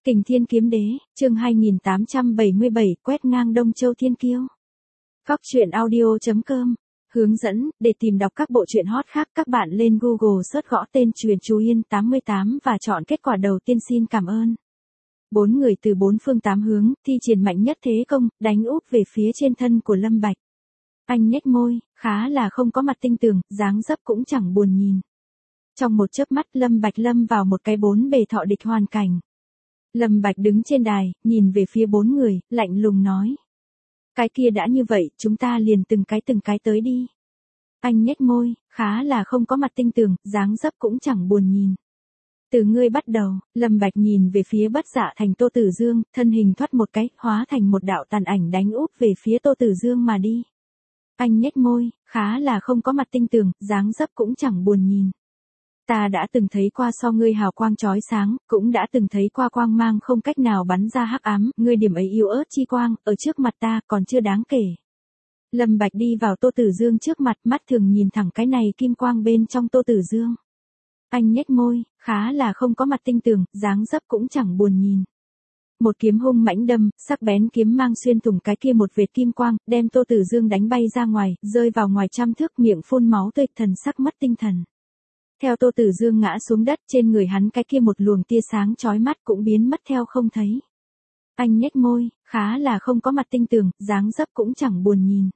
Kình Thiên Kiếm Đế, chương 2877, quét ngang Đông Châu Thiên Kiêu. Góc truyện audio.com. Hướng dẫn, để tìm đọc các bộ truyện hot khác các bạn lên Google search gõ tên Truyện Chú Yên 88 và chọn kết quả đầu tiên. Xin cảm ơn. 4 người từ 4 phương 8 hướng, thi triển mạnh nhất thế công, đánh úp về phía trên thân của Lâm Bạch. Anh nhếch môi, khá là không có mặt tinh tường, dáng dấp cũng chẳng buồn nhìn. Trong một chớp mắt Lâm Bạch lâm vào một cái 4 bề thọ địch hoàn cảnh. Lâm Bạch đứng trên đài, nhìn về phía 4 người, lạnh lùng nói. Cái kia đã như vậy, chúng ta liền từng cái tới đi. Anh nhếch môi, khá là không có mặt tinh tường, dáng dấp cũng chẳng buồn nhìn. Từ ngươi bắt đầu, Lâm Bạch nhìn về phía Bất Dạ Thành Tô Tử Dương, thân hình thoát một cái, hóa thành một đạo tàn ảnh đánh úp về phía Tô Tử Dương mà đi. Anh nhếch môi, khá là không có mặt tinh tường, dáng dấp cũng chẳng buồn nhìn. Ta đã từng thấy qua so ngươi hào quang chói sáng, cũng đã từng thấy qua quang mang không cách nào bắn ra hắc ám, ngươi điểm ấy yếu ớt chi quang, ở trước mặt ta còn chưa đáng kể. Lâm Bạch đi vào Tô Tử Dương trước mặt, mắt thường nhìn thẳng cái này kim quang bên trong Tô Tử Dương. Anh nhếch môi, khá là không có mặt tinh tường, dáng dấp cũng chẳng buồn nhìn. Một kiếm hung mãnh đâm, sắc bén kiếm mang xuyên thủng cái kia một vệt kim quang, đem Tô Tử Dương đánh bay ra ngoài, rơi vào ngoài trăm thước, miệng phun máu tươi, thần sắc mất tinh thần. Theo Tô Tử Dương ngã xuống đất, trên người hắn cái kia một luồng tia sáng chói mắt cũng biến mất theo không thấy. Anh nhếch môi, khá là không có mặt tinh tường, dáng dấp cũng chẳng buồn nhìn.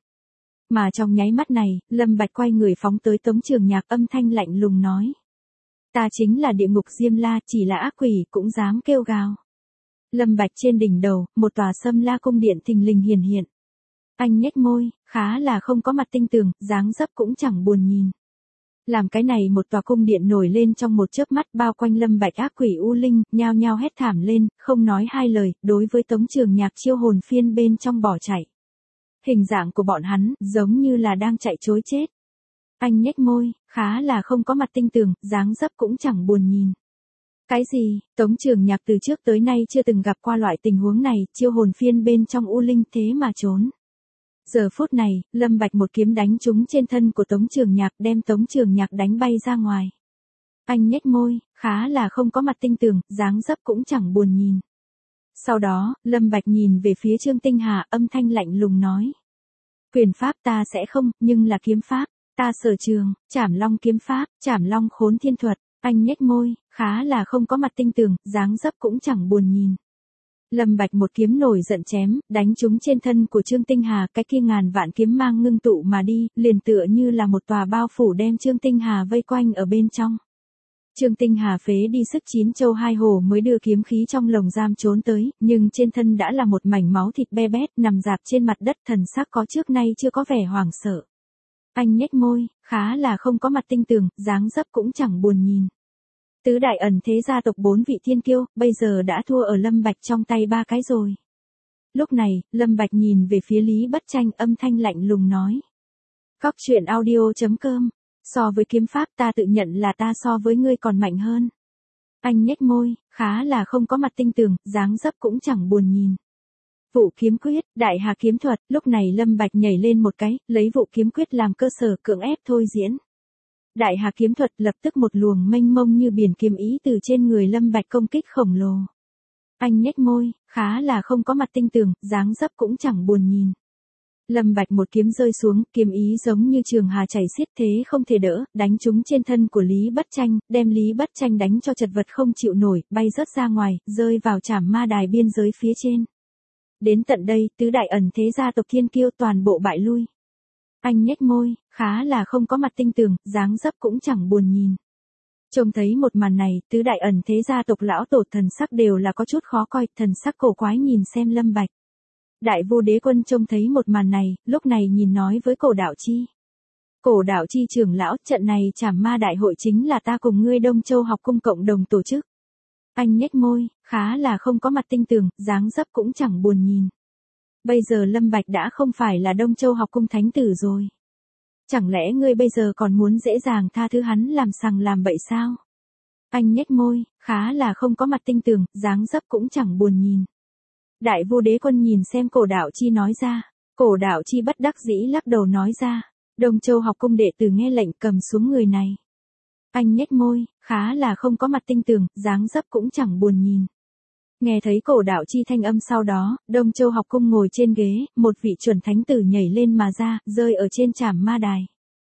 Mà trong nháy mắt này, Lâm Bạch quay người phóng tới Tống Trường Nhạc, âm thanh lạnh lùng nói. Ta chính là địa ngục Diêm La, chỉ là ác quỷ cũng dám kêu gào. Lâm Bạch trên đỉnh đầu, một tòa Sâm La cung điện thình lình hiển hiện. Anh nhếch môi, khá là không có mặt tinh tường, dáng dấp cũng chẳng buồn nhìn. Làm cái này một tòa cung điện nổi lên trong một chớp mắt, bao quanh Lâm Bạch ác quỷ u linh, nhao nhao hét thảm lên, không nói hai lời, đối với Tống Trường Nhạc chiêu hồn phiên bên trong bỏ chạy. Hình dạng của bọn hắn, giống như là đang chạy trối chết. Anh nhếch môi, khá là không có mặt tinh tường, dáng dấp cũng chẳng buồn nhìn. Cái gì, Tống Trường Nhạc từ trước tới nay chưa từng gặp qua loại tình huống này, chiêu hồn phiên bên trong u linh thế mà trốn. Giờ phút này, Lâm Bạch một kiếm đánh trúng trên thân của Tống Trường Nhạc, đem Tống Trường Nhạc đánh bay ra ngoài. Anh nhếch môi, khá là không có mặt tinh tường, dáng dấp cũng chẳng buồn nhìn. Sau đó, Lâm Bạch nhìn về phía Trương Tinh Hà, âm thanh lạnh lùng nói. Quyền pháp ta sẽ không, nhưng là kiếm pháp, ta sở trường, Trảm Long kiếm pháp, Trảm Long khốn thiên thuật. Anh nhếch môi, khá là không có mặt tinh tường, dáng dấp cũng chẳng buồn nhìn. Lâm Bạch một kiếm nổi giận chém, đánh trúng trên thân của Trương Tinh Hà, cái kia ngàn vạn kiếm mang ngưng tụ mà đi, liền tựa như là một tòa bao phủ đem Trương Tinh Hà vây quanh ở bên trong. Trương Tinh Hà phế đi sức 9 châu 2 hổ mới đưa kiếm khí trong lồng giam trốn tới, nhưng trên thân đã là một mảnh máu thịt be bét, nằm rạp trên mặt đất, thần sắc có trước nay chưa có vẻ hoảng sợ. Anh nhếch môi, khá là không có mặt tinh tường, dáng dấp cũng chẳng buồn nhìn. Tứ đại ẩn thế gia tộc 4 vị thiên kiêu, bây giờ đã thua ở Lâm Bạch trong tay 3 cái rồi. Lúc này, Lâm Bạch nhìn về phía Lý Bất Tranh, âm thanh lạnh lùng nói. Góc truyện audio.com. So với kiếm pháp ta tự nhận là ta so với ngươi còn mạnh hơn. Anh nhếch môi, khá là không có mặt tinh tường, dáng dấp cũng chẳng buồn nhìn. Vũ kiếm quyết, đại hà kiếm thuật, lúc này Lâm Bạch nhảy lên một cái, lấy vũ kiếm quyết làm cơ sở, cưỡng ép thôi diễn. Đại hà kiếm thuật, lập tức một luồng mênh mông như biển kiếm ý từ trên người Lâm Bạch công kích khổng lồ. Anh nhếch môi, khá là không có mặt tinh tường, dáng dấp cũng chẳng buồn nhìn. Lâm Bạch một kiếm rơi xuống, kiếm ý giống như trường hà chảy xiết thế không thể đỡ, đánh trúng trên thân của Lý Bất Tranh, đem Lý Bất Tranh đánh cho chật vật không chịu nổi, bay rớt ra ngoài, rơi vào Trảm Ma Đài biên giới phía trên. Đến tận đây, tứ đại ẩn thế gia tộc thiên kiêu toàn bộ bại lui. Anh nhếch môi, khá là không có mặt tinh tường, dáng dấp cũng chẳng buồn nhìn. Trông thấy một màn này, tứ đại ẩn thế gia tộc lão tổ thần sắc đều là có chút khó coi, thần sắc cổ quái nhìn xem Lâm Bạch. Đại Vu Đế Quân trông thấy một màn này, lúc này nhìn nói với Cổ Đạo Chi. Cổ Đạo Chi trưởng lão, trận này Trảm Ma đại hội chính là ta cùng ngươi Đông Châu học cung cộng đồng tổ chức. Anh nhếch môi, khá là không có mặt tinh tường, dáng dấp cũng chẳng buồn nhìn. Bây giờ Lâm Bạch đã không phải là Đông Châu học cung thánh tử rồi. Chẳng lẽ ngươi bây giờ còn muốn dễ dàng tha thứ hắn làm sằng làm bậy sao? Anh nhếch môi, khá là không có mặt tinh tường, dáng dấp cũng chẳng buồn nhìn. Đại Vu Đế Quân nhìn xem Cổ Đạo Chi nói ra. Cổ Đạo Chi bất đắc dĩ lắc đầu nói ra. Đông Châu học cung đệ tử nghe lệnh cầm xuống người này. Anh nhếch môi, khá là không có mặt tinh tường, dáng dấp cũng chẳng buồn nhìn. Nghe thấy cổ đạo chi thanh âm sau đó, Đông Châu học cung ngồi trên ghế, một vị chuẩn thánh tử nhảy lên mà ra, rơi ở trên trảm ma đài.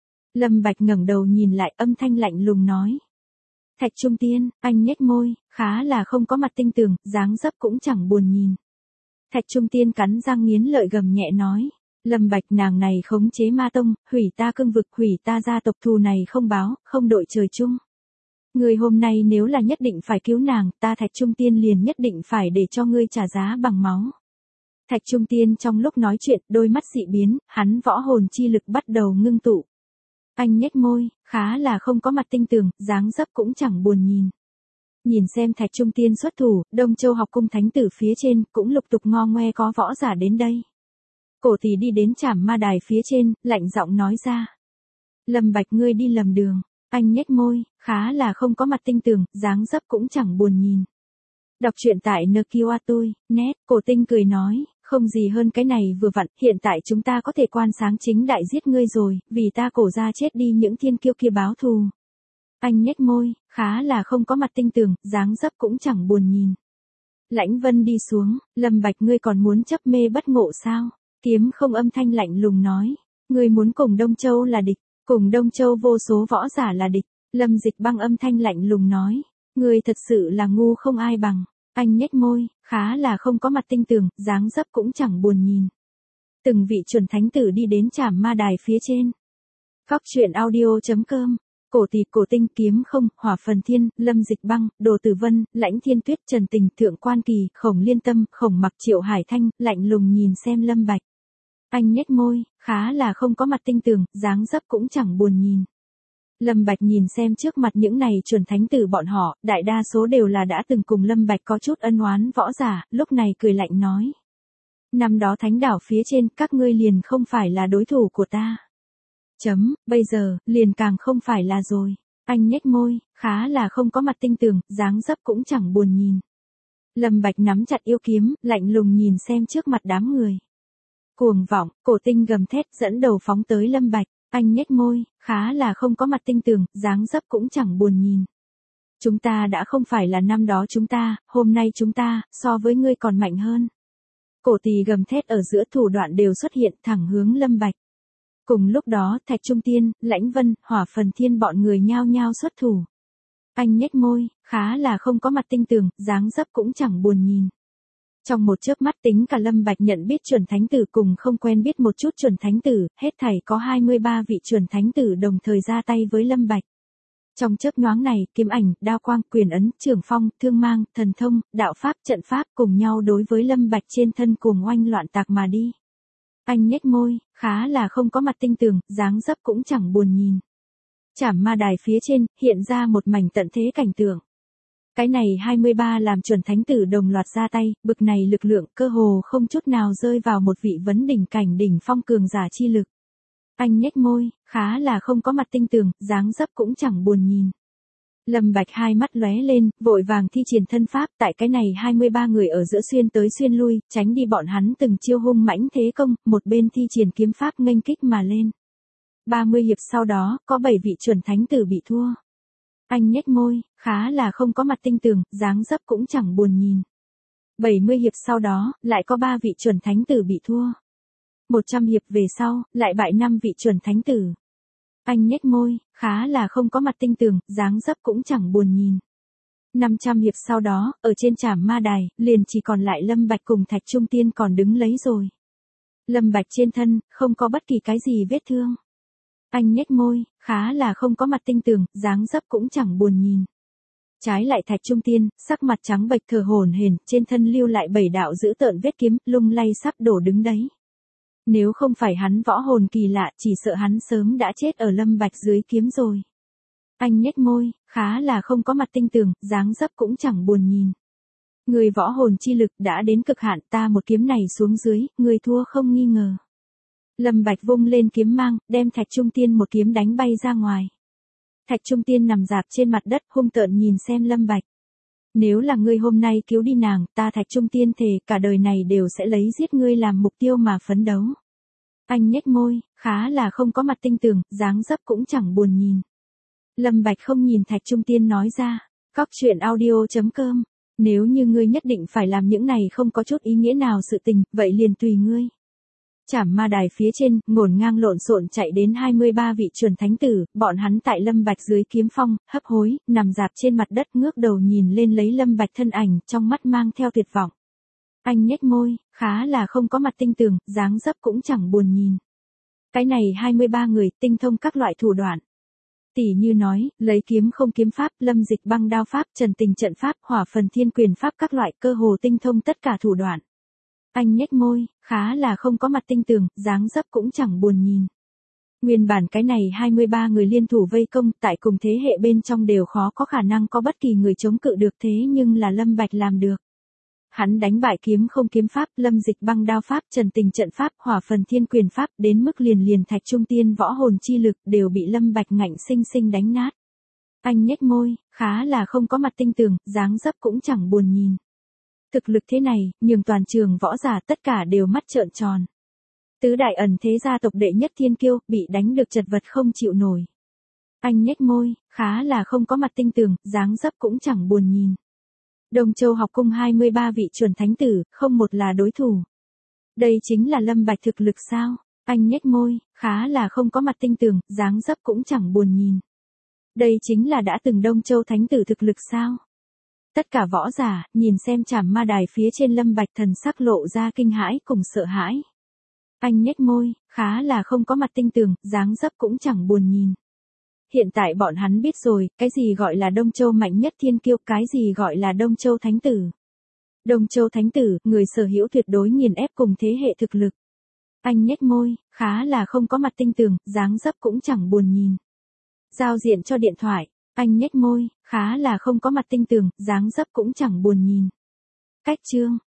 Lâm Bạch ngẩng đầu nhìn lại, âm thanh lạnh lùng nói. Thạch Trung Tiên, anh nhếch môi, khá là không có mặt tinh tường, dáng dấp cũng chẳng buồn nhìn. Thạch Trung Tiên cắn răng nghiến lợi gầm nhẹ nói. Lâm Bạch, nàng này khống chế ma tông, hủy ta cương vực, hủy ta gia tộc, thù này không báo, không đội trời chung. Ngươi hôm nay nếu là nhất định phải cứu nàng, ta Thạch Trung Tiên liền nhất định phải để cho ngươi trả giá bằng máu. Thạch Trung Tiên trong lúc nói chuyện, đôi mắt dị biến, hắn võ hồn chi lực bắt đầu ngưng tụ. Anh nhếch môi, khá là không có mặt tinh tường, dáng dấp cũng chẳng buồn nhìn. Nhìn xem Thạch Trung Tiên xuất thủ, Đông Châu học cung thánh tử phía trên, cũng lục tục ngo ngoe có võ giả đến đây. Cổ tỷ đi đến trảm ma đài phía trên, lạnh giọng nói ra. Lâm Bạch, ngươi đi lầm đường. Anh nhếch môi, khá là không có mặt tinh tường, dáng dấp cũng chẳng buồn nhìn. Đọc truyện tại NQA.net, Cổ Tinh cười nói, không gì hơn cái này vừa vặn, hiện tại chúng ta có thể quan sáng chính đại giết ngươi rồi, vì ta Cổ gia chết đi những thiên kiêu kia báo thù. Anh nhếch môi, khá là không có mặt tinh tường, dáng dấp cũng chẳng buồn nhìn. Lãnh Vân đi xuống, Lâm Bạch, ngươi còn muốn chấp mê bất ngộ sao? Kiếm Không âm thanh lạnh lùng nói, ngươi muốn cùng Đông Châu là địch, cùng Đông Châu vô số võ giả là địch. Lâm Dịch Băng âm thanh lạnh lùng nói, ngươi thật sự là ngu không ai bằng. Anh nhếch môi, khá là không có mặt tinh tường, dáng dấp cũng chẳng buồn nhìn. Từng vị chuẩn thánh tử đi đến trảm ma đài phía trên. Góc truyện audio.com. Cổ Tỷ, Cổ Tinh, Kiếm Không, Hỏa Phần Thiên, Lâm Dịch Băng, Đồ Tử Vân, Lãnh Thiên Tuyết, Trần Tình, Thượng Quan Kỳ, Khổng Liên Tâm, Khổng Mặc, Triệu Hải Thanh, lạnh lùng nhìn xem Lâm Bạch. Anh nhếch môi, khá là không có mặt tinh tường, dáng dấp cũng chẳng buồn nhìn. Lâm Bạch nhìn xem trước mặt những này chuẩn thánh tử bọn họ, đại đa số đều là đã từng cùng Lâm Bạch có chút ân oán võ giả, lúc này cười lạnh nói. Năm đó thánh đảo phía trên, các ngươi liền không phải là đối thủ của ta. Bây giờ, liền càng không phải là rồi. Anh nhếch môi, khá là không có mặt tinh tường, dáng dấp cũng chẳng buồn nhìn. Lâm Bạch nắm chặt yêu kiếm, lạnh lùng nhìn xem trước mặt đám người. Cuồng vọng, Cổ Tinh gầm thét dẫn đầu phóng tới Lâm Bạch. Anh nhếch môi, khá là không có mặt tinh tường, dáng dấp cũng chẳng buồn nhìn. Chúng ta đã không phải là năm đó chúng ta, hôm nay chúng ta, so với ngươi còn mạnh hơn. Cổ Tỷ gầm thét ở giữa thủ đoạn đều xuất hiện thẳng hướng Lâm Bạch. Cùng lúc đó, Thạch Trung Tiên, Lãnh Vân, Hỏa Phần Thiên bọn người nhao nhao xuất thủ. Anh nhếch môi, khá là không có mặt tinh tường, dáng dấp cũng chẳng buồn nhìn. Trong một chớp mắt tính cả Lâm Bạch nhận biết chuẩn thánh tử cùng không quen biết một chút chuẩn thánh tử, hết thảy có 23 vị chuẩn thánh tử đồng thời ra tay với Lâm Bạch. Trong chớp nhoáng này, kiếm ảnh, đao quang, quyền ấn, trường phong, thương mang, thần thông, đạo pháp, trận pháp cùng nhau đối với Lâm Bạch trên thân cuồng oanh loạn tạc mà đi. Anh nhếch môi, khá là không có mặt tinh tường, dáng dấp cũng chẳng buồn nhìn. Trảm ma đài phía trên, hiện ra một mảnh tận thế cảnh tượng. Cái này 23 làm chuẩn thánh tử đồng loạt ra tay, bực này lực lượng cơ hồ không chút nào rơi vào một vị vấn đỉnh cảnh đỉnh phong cường giả chi lực. Anh nhếch môi, khá là không có mặt tinh tường, dáng dấp cũng chẳng buồn nhìn. Lâm Bạch hai mắt lóe lên, vội vàng thi triển thân pháp, tại cái này 23 người ở giữa xuyên tới xuyên lui, tránh đi bọn hắn từng chiêu hung mãnh thế công, một bên thi triển kiếm pháp nghênh kích mà lên. 30 hiệp sau đó, có 7 vị chuẩn thánh tử bị thua. Anh nhếch môi, khá là không có mặt tinh tường, dáng dấp cũng chẳng buồn nhìn. 70 hiệp sau đó, lại có 3 vị chuẩn thánh tử bị thua. 100 hiệp về sau, lại bại 5 vị chuẩn thánh tử. Anh nhếch môi, khá là không có mặt tinh tường, dáng dấp cũng chẳng buồn nhìn. 500 hiệp sau đó, ở trên trảm ma đài, liền chỉ còn lại Lâm Bạch cùng Thạch Trung Tiên còn đứng lấy rồi. Lâm Bạch trên thân, không có bất kỳ cái gì vết thương. Anh nhếch môi, khá là không có mặt tinh tường, dáng dấp cũng chẳng buồn nhìn. Trái lại Thạch Trung Tiên, sắc mặt trắng bệch thở hổn hển, trên thân lưu lại 7 đạo dữ tợn vết kiếm, lung lay sắp đổ đứng đấy. Nếu không phải hắn võ hồn kỳ lạ, chỉ sợ hắn sớm đã chết ở Lâm Bạch dưới kiếm rồi. Anh nhếch môi, khá là không có mặt tinh tường, dáng dấp cũng chẳng buồn nhìn. Người võ hồn chi lực đã đến cực hạn, ta một kiếm này xuống dưới, người thua không nghi ngờ. Lâm Bạch vung lên kiếm mang, đem Thạch Trung Tiên một kiếm đánh bay ra ngoài. Thạch Trung Tiên nằm rạp trên mặt đất, hung tợn nhìn xem Lâm Bạch. Nếu là ngươi hôm nay cứu đi nàng, ta Thạch Trung Tiên thề cả đời này đều sẽ lấy giết ngươi làm mục tiêu mà phấn đấu. Anh nhếch môi, khá là không có mặt tinh tường, dáng dấp cũng chẳng buồn nhìn. Lâm Bạch không nhìn Thạch Trung Tiên nói ra. Góc truyện audio.com Nếu như ngươi nhất định phải làm những này không có chút ý nghĩa nào sự tình, vậy liền tùy ngươi. Trảm ma đài phía trên, ngổn ngang lộn xộn chạy đến 23 vị chuẩn thánh tử, bọn hắn tại Lâm Bạch dưới kiếm phong, hấp hối, nằm dạp trên mặt đất ngước đầu nhìn lên lấy Lâm Bạch thân ảnh, trong mắt mang theo tuyệt vọng. Anh nhếch môi, khá là không có mặt tinh tường, dáng dấp cũng chẳng buồn nhìn. Cái này 23 người, tinh thông các loại thủ đoạn. Tỷ như nói, lấy kiếm không kiếm pháp, lâm dịch băng đao pháp, trần tình trận pháp, hỏa phần thiên quyền pháp các loại cơ hồ tinh thông tất cả thủ đoạn. Anh nhếch môi, khá là không có mặt tinh tường, dáng dấp cũng chẳng buồn nhìn. Nguyên bản cái này 23 người liên thủ vây công, tại cùng thế hệ bên trong đều khó có khả năng có bất kỳ người chống cự được thế nhưng là Lâm Bạch làm được. Hắn đánh bại kiếm không kiếm pháp, lâm dịch băng đao pháp, trần tình trận pháp, hỏa phần thiên quyền pháp, đến mức liền thạch trung tiên võ hồn chi lực đều bị Lâm Bạch ngạnh sinh sinh đánh nát. Anh nhếch môi, khá là không có mặt tinh tường, dáng dấp cũng chẳng buồn nhìn. Thực lực thế này, nhường toàn trường võ giả tất cả đều mắt trợn tròn. Tứ đại ẩn thế gia tộc đệ nhất thiên kiêu, bị đánh được chật vật không chịu nổi. Anh nhếch môi, khá là không có mặt tinh tường, dáng dấp cũng chẳng buồn nhìn. Đông Châu học cung 23 vị chuẩn thánh tử, không một là đối thủ. Đây chính là Lâm Bạch thực lực sao? Anh nhếch môi, khá là không có mặt tinh tường, dáng dấp cũng chẳng buồn nhìn. Đây chính là đã từng Đông Châu thánh tử thực lực sao? Tất cả võ giả, nhìn xem trảm ma đài phía trên Lâm Bạch thần sắc lộ ra kinh hãi cùng sợ hãi. Anh nhếch môi, khá là không có mặt tinh tường, dáng dấp cũng chẳng buồn nhìn. Hiện tại bọn hắn biết rồi, cái gì gọi là Đông Châu mạnh nhất thiên kiêu, cái gì gọi là Đông Châu thánh tử. Đông Châu thánh tử, người sở hữu tuyệt đối nghiền ép cùng thế hệ thực lực. Anh nhếch môi, khá là không có mặt tinh tường, dáng dấp cũng chẳng buồn nhìn. Giao diện cho điện thoại, anh nhếch môi, khá là không có mặt tinh tường, dáng dấp cũng chẳng buồn nhìn. Cách chương